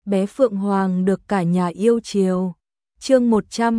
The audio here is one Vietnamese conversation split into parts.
bé Phượng Hoàng được cả nhà yêu chiều. Chương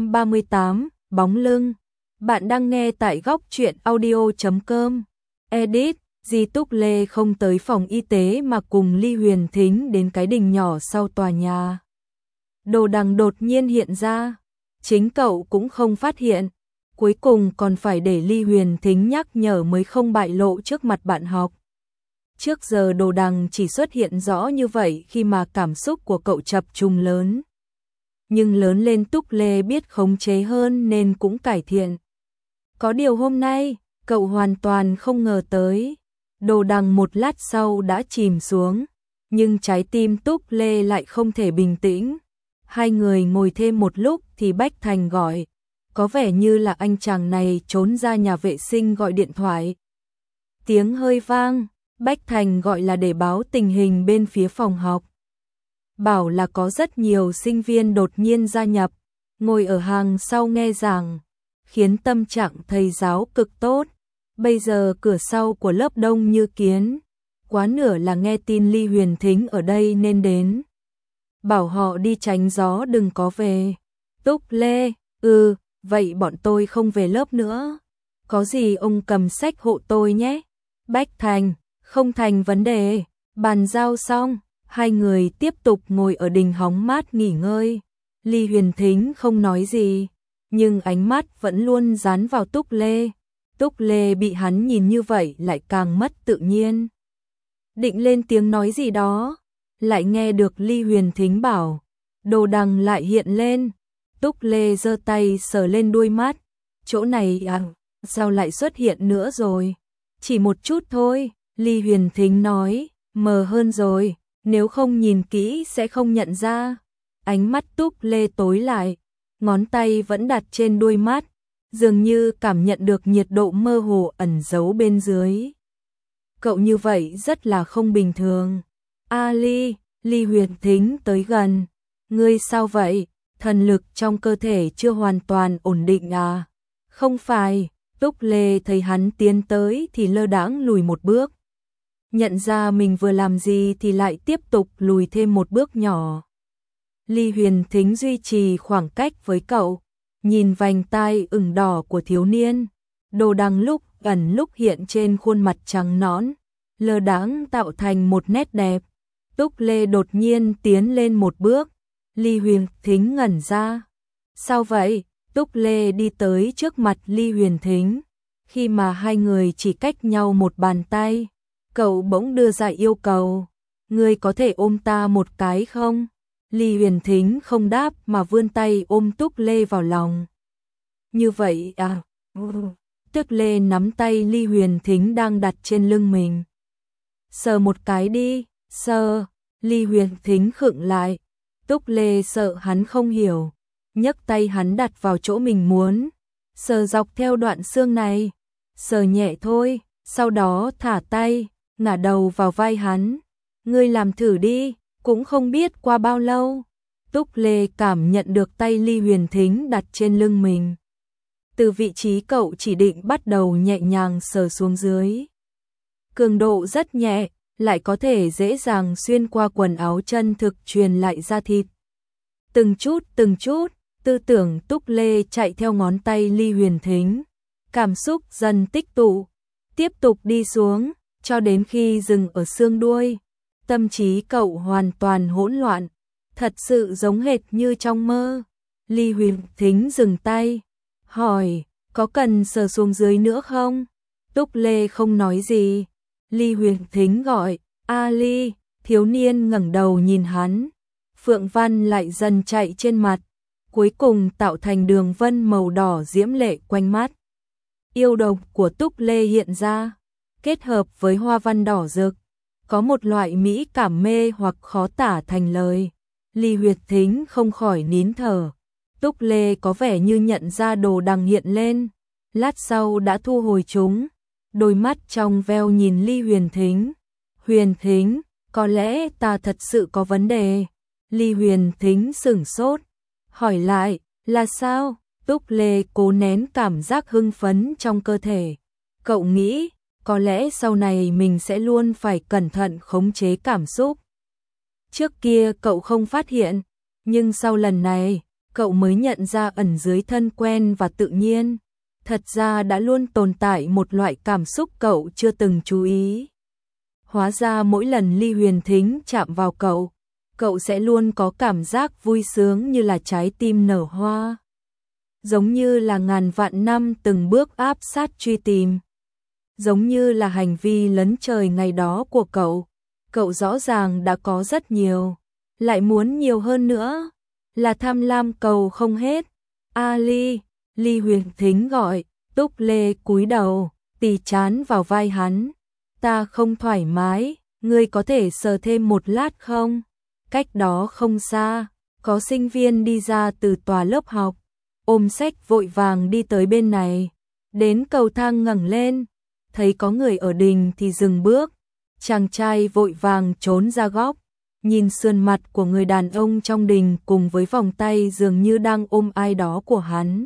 138, bóng lưng. Bạn đang nghe tại góc truyện audio.com. Edit, Di Túc Lê không tới phòng y tế mà cùng Ly Huyền Thính đến cái đình nhỏ sau tòa nhà. Đồ Đằng đột nhiên hiện ra, chính cậu cũng không phát hiện, cuối cùng còn phải để Ly Huyền Thính nhắc nhở mới không bại lộ trước mặt bạn học. Trước giờ Đồ Đằng chỉ xuất hiện rõ như vậy khi mà cảm xúc của cậu chập trùng lớn. Nhưng lớn lên Túc Lê biết khống chế hơn nên cũng cải thiện. Có điều hôm nay, cậu hoàn toàn không ngờ tới. Đồ Đằng một lát sau đã chìm xuống, nhưng trái tim Túc Lê lại không thể bình tĩnh. Hai người ngồi thêm một lúc thì Bách Thành gọi. Có vẻ như là anh chàng này trốn ra nhà vệ sinh gọi điện thoại. Tiếng hơi vang, Bách Thành gọi là để báo tình hình bên phía phòng học. Bảo là có rất nhiều sinh viên đột nhiên gia nhập, ngồi ở hàng sau nghe giảng, khiến tâm trạng thầy giáo cực tốt. Bây giờ cửa sau của lớp đông như kiến, quá nửa là nghe tin Ly Huyền Thính ở đây nên đến. Bảo họ đi tránh gió đừng có về. Túc Lê, vậy bọn tôi không về lớp nữa. Có gì ông cầm sách hộ tôi nhé. Bách Thành, không thành vấn đề. Bàn giao xong, hai người tiếp tục ngồi ở đình hóng mát nghỉ ngơi. Ly Huyền Thính không nói gì, nhưng ánh mắt vẫn luôn dán vào Túc Lê. Túc Lê bị hắn nhìn như vậy lại càng mất tự nhiên. Định lên tiếng nói gì đó, lại nghe được Ly Huyền Thính bảo. Đồ Đằng lại hiện lên. Túc Lê giơ tay sờ lên đuôi mắt. Chỗ này sao lại xuất hiện nữa rồi? Chỉ một chút thôi, Ly Huyền Thính nói, mờ hơn rồi, nếu không nhìn kỹ sẽ không nhận ra. Ánh mắt Túc Lê tối lại, ngón tay vẫn đặt trên đuôi mắt, dường như cảm nhận được nhiệt độ mơ hồ ẩn giấu bên dưới. Cậu như vậy rất là không bình thường. Ly Huyền Thính tới gần. Ngươi sao vậy? Thần lực trong cơ thể chưa hoàn toàn ổn định à? Không phải. Túc Lê thấy hắn tiến tới thì lơ đãng lùi một bước. Nhận ra mình vừa làm gì thì lại tiếp tục lùi thêm một bước nhỏ. Ly Huyền Thính duy trì khoảng cách với cậu, nhìn vành tai ửng đỏ của thiếu niên. Đồ Đằng lúc ẩn lúc hiện trên khuôn mặt trắng nõn, lơ đãng tạo thành một nét đẹp. Túc Lê đột nhiên tiến lên một bước. Ly Huyền Thính ngẩn ra. Sao vậy? Túc Lê đi tới trước mặt Ly Huyền Thính. Khi mà hai người chỉ cách nhau một bàn tay, cậu bỗng đưa ra yêu cầu. Ngươi có thể ôm ta một cái không? Ly Huyền Thính không đáp mà vươn tay ôm Túc Lê vào lòng. Như vậy à? Túc Lê nắm tay Ly Huyền Thính đang đặt trên lưng mình. Sờ một cái đi, sờ. Ly Huyền Thính khựng lại. Túc Lê sợ hắn không hiểu, nhấc tay hắn đặt vào chỗ mình muốn, sờ dọc theo đoạn xương này, sờ nhẹ thôi, sau đó thả tay, ngả đầu vào vai hắn. Ngươi làm thử đi, cũng không biết qua bao lâu. Túc Lê cảm nhận được tay Ly Huyền Thính đặt trên lưng mình. Từ vị trí cậu chỉ định bắt đầu nhẹ nhàng sờ xuống dưới. Cường độ rất nhẹ, lại có thể dễ dàng xuyên qua quần áo chân thực truyền lại da thịt. Từng chút, tư tưởng Túc Lê chạy theo ngón tay Ly Huyền Thính. Cảm xúc dần tích tụ, tiếp tục đi xuống, cho đến khi dừng ở xương đuôi. Tâm trí cậu hoàn toàn hỗn loạn, thật sự giống hệt như trong mơ. Ly Huyền Thính dừng tay, hỏi, có cần sờ xuống dưới nữa không? Túc Lê không nói gì. Ly Huyền Thính gọi, Ly. Thiếu niên ngẩng đầu nhìn hắn. Phượng văn lại dần chạy trên mặt, cuối cùng tạo thành đường vân màu đỏ diễm lệ quanh mắt. Yêu độc của Túc Lê hiện ra, kết hợp với hoa văn đỏ rực, có một loại mỹ cảm mê hoặc khó tả thành lời. Ly Huyền Thính không khỏi nín thở. Túc Lê có vẻ như nhận ra Đồ Đằng hiện lên, lát sau đã thu hồi chúng. Đôi mắt trong veo nhìn Ly Huyền Thính. Huyền Thính, có lẽ ta thật sự có vấn đề. Ly Huyền Thính sửng sốt, hỏi lại, là sao? Túc Lê cố nén cảm giác hưng phấn trong cơ thể. Cậu nghĩ, có lẽ sau này mình sẽ luôn phải cẩn thận khống chế cảm xúc. Trước kia cậu không phát hiện, nhưng sau lần này, cậu mới nhận ra ẩn dưới thân quen và tự nhiên, thật ra đã luôn tồn tại một loại cảm xúc cậu chưa từng chú ý. Hóa ra mỗi lần Ly Huyền Thính chạm vào cậu sẽ luôn có cảm giác vui sướng như là trái tim nở hoa. Giống như là ngàn vạn năm từng bước áp sát truy tìm. Giống như là hành vi lấn trời ngày đó của cậu rõ ràng đã có rất nhiều, lại muốn nhiều hơn nữa, là tham lam cầu không hết. Ly Huyền Thính gọi, Túc Lê cúi đầu, tì trán vào vai hắn. Ta không thoải mái, ngươi có thể sờ thêm một lát không? Cách đó không xa, có sinh viên đi ra từ tòa lớp học, ôm sách vội vàng đi tới bên này. Đến cầu thang ngẩng lên, thấy có người ở đình thì dừng bước. Chàng trai vội vàng trốn ra góc, nhìn sườn mặt của người đàn ông trong đình cùng với vòng tay dường như đang ôm ai đó của hắn.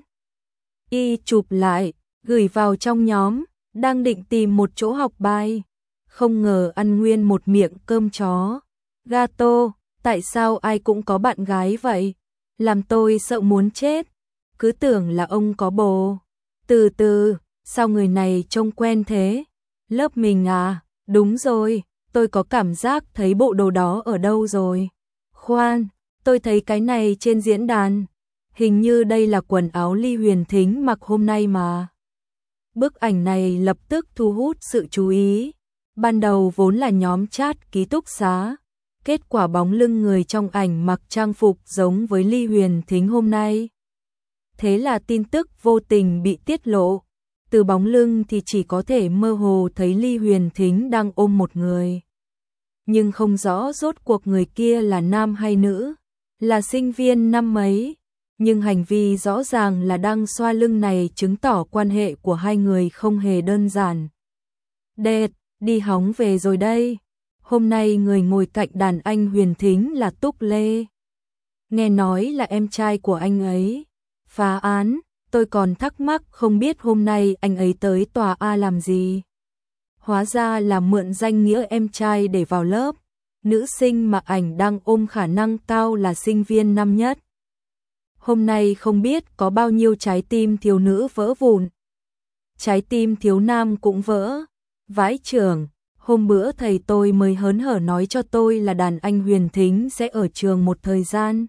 Y chụp lại, gửi vào trong nhóm, đang định tìm một chỗ học bài. Không ngờ ăn nguyên một miệng cơm chó. Gato, tại sao ai cũng có bạn gái vậy? Làm tôi sợ muốn chết. Cứ tưởng là ông có bồ. Từ từ, sao người này trông quen thế? Lớp mình à? Đúng rồi, tôi có cảm giác thấy bộ đồ đó ở đâu rồi. Khoan, tôi thấy cái này trên diễn đàn. Hình như đây là quần áo Ly Huyền Thính mặc hôm nay mà. Bức ảnh này lập tức thu hút sự chú ý. Ban đầu vốn là nhóm chat ký túc xá. Kết quả bóng lưng người trong ảnh mặc trang phục giống với Ly Huyền Thính hôm nay. Thế là tin tức vô tình bị tiết lộ. Từ bóng lưng thì chỉ có thể mơ hồ thấy Ly Huyền Thính đang ôm một người. Nhưng không rõ rốt cuộc người kia là nam hay nữ, là sinh viên năm mấy. Nhưng hành vi rõ ràng là đang xoa lưng này chứng tỏ quan hệ của hai người không hề đơn giản. Đệt, đi hóng về rồi đây. Hôm nay người ngồi cạnh đàn anh Huyền Thính là Túc Lê. Nghe nói là em trai của anh ấy. Phá án, tôi còn thắc mắc không biết hôm nay anh ấy tới tòa A làm gì. Hóa ra là mượn danh nghĩa em trai để vào lớp. Nữ sinh mà ảnh đang ôm khả năng cao là sinh viên năm nhất. Hôm nay không biết có bao nhiêu trái tim thiếu nữ vỡ vụn. Trái tim thiếu nam cũng vỡ. Vãi chưởng, hôm bữa thầy tôi mới hớn hở nói cho tôi là đàn anh Huyền Thính sẽ ở trường một thời gian.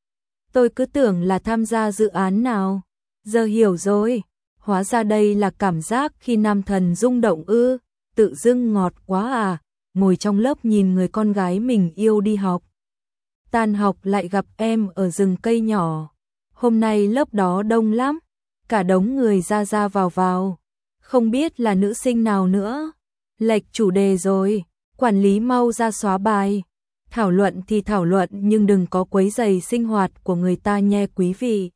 Tôi cứ tưởng là tham gia dự án nào. Giờ hiểu rồi, hóa ra đây là cảm giác khi nam thần rung động ư, tự dưng ngọt quá à, ngồi trong lớp nhìn người con gái mình yêu đi học. Tan học lại gặp em ở rừng cây nhỏ. Hôm nay lớp đó đông lắm, cả đống người ra vào. Không biết là nữ sinh nào nữa. Lệch chủ đề rồi, quản lý mau ra xóa bài. Thảo luận thì thảo luận nhưng đừng có quấy rầy sinh hoạt của người ta nhé quý vị.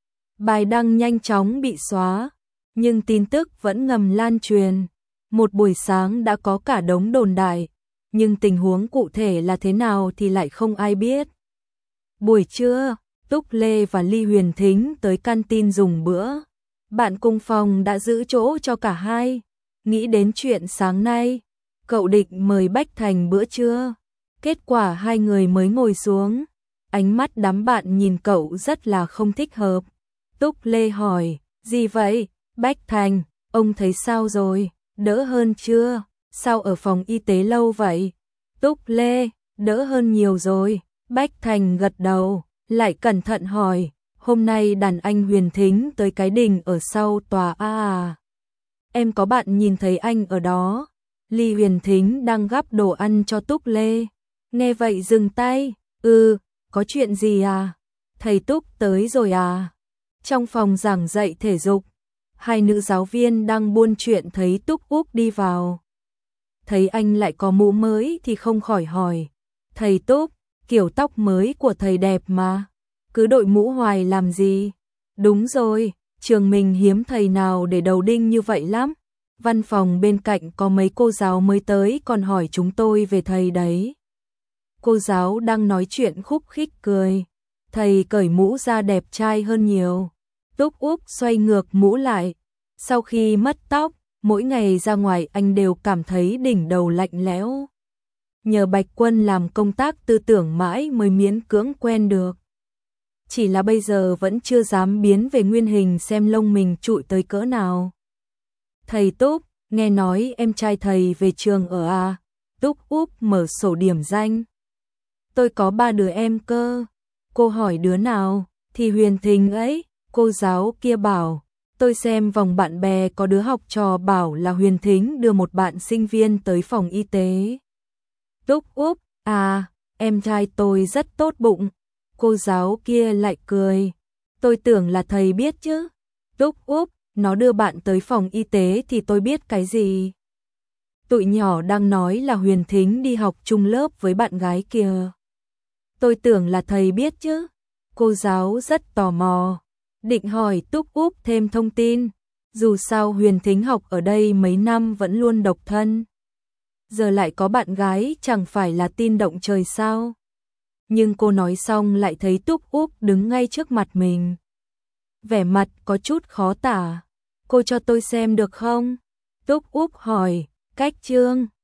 Bài đăng nhanh chóng bị xóa, nhưng tin tức vẫn ngầm lan truyền. Một buổi sáng đã có cả đống đồn đại, nhưng tình huống cụ thể là thế nào thì lại không ai biết. Buổi trưa, Túc Lê và Ly Huyền Thính tới canteen dùng bữa. Bạn cùng phòng đã giữ chỗ cho cả hai. Nghĩ đến chuyện sáng nay, cậu định mời Bách Thành bữa trưa. Kết quả hai người mới ngồi xuống. Ánh mắt đám bạn nhìn cậu rất là không thích hợp. Túc Lê hỏi, gì vậy? Bách Thành, ông thấy sao rồi? Đỡ hơn chưa? Sao ở phòng y tế lâu vậy? Túc Lê, đỡ hơn nhiều rồi. Bách Thành gật đầu, lại cẩn thận hỏi, hôm nay đàn anh Huyền Thính tới cái đình ở sau tòa A à? Em có bạn nhìn thấy anh ở đó. Ly Huyền Thính đang gắp đồ ăn cho Túc Lê. Nghe vậy dừng tay, có chuyện gì à? Thầy Túc tới rồi à? Trong phòng giảng dạy thể dục, hai nữ giáo viên đang buôn chuyện thấy Túc Úc đi vào. Thấy anh lại có mũ mới thì không khỏi hỏi, thầy Túc, kiểu tóc mới của thầy đẹp mà, cứ đội mũ hoài làm gì? Đúng rồi, trường mình hiếm thầy nào để đầu đinh như vậy lắm. Văn phòng bên cạnh có mấy cô giáo mới tới còn hỏi chúng tôi về thầy đấy. Cô giáo đang nói chuyện khúc khích cười. Thầy cởi mũ ra đẹp trai hơn nhiều. Túc Úc xoay ngược mũ lại. Sau khi mất tóc, mỗi ngày ra ngoài anh đều cảm thấy đỉnh đầu lạnh lẽo. nhờ Bạch Quân làm công tác tư tưởng mãi mới miễn cưỡng quen được. Chỉ là bây giờ vẫn chưa dám biến về nguyên hình xem lông mình trụi tới cỡ nào. Thầy Túc, nghe nói em trai thầy về trường ở à? Túc úp mở sổ điểm danh. Tôi có 3 đứa em cơ. Cô hỏi đứa nào? Thì Huyền Thính ấy, cô giáo kia bảo. Tôi xem vòng bạn bè có đứa học trò bảo là Huyền Thính đưa một bạn sinh viên tới phòng y tế. Túc úp, à, em trai tôi rất tốt bụng. Cô giáo kia lại cười. Tôi tưởng là thầy biết chứ. Túc úp, nó đưa bạn tới phòng y tế thì tôi biết cái gì. Tụi nhỏ đang nói là Huyền Thính đi học chung lớp với bạn gái kia. Tôi tưởng là thầy biết chứ. Cô giáo rất tò mò, định hỏi Túc úp thêm thông tin. Dù sao Huyền Thính học ở đây mấy năm vẫn luôn độc thân. Giờ lại có bạn gái chẳng phải là tin động trời sao. Nhưng cô nói xong lại thấy Túc úp đứng ngay trước mặt mình. Vẻ mặt có chút khó tả. Cô cho tôi xem được không? Túc úp hỏi, cách chương.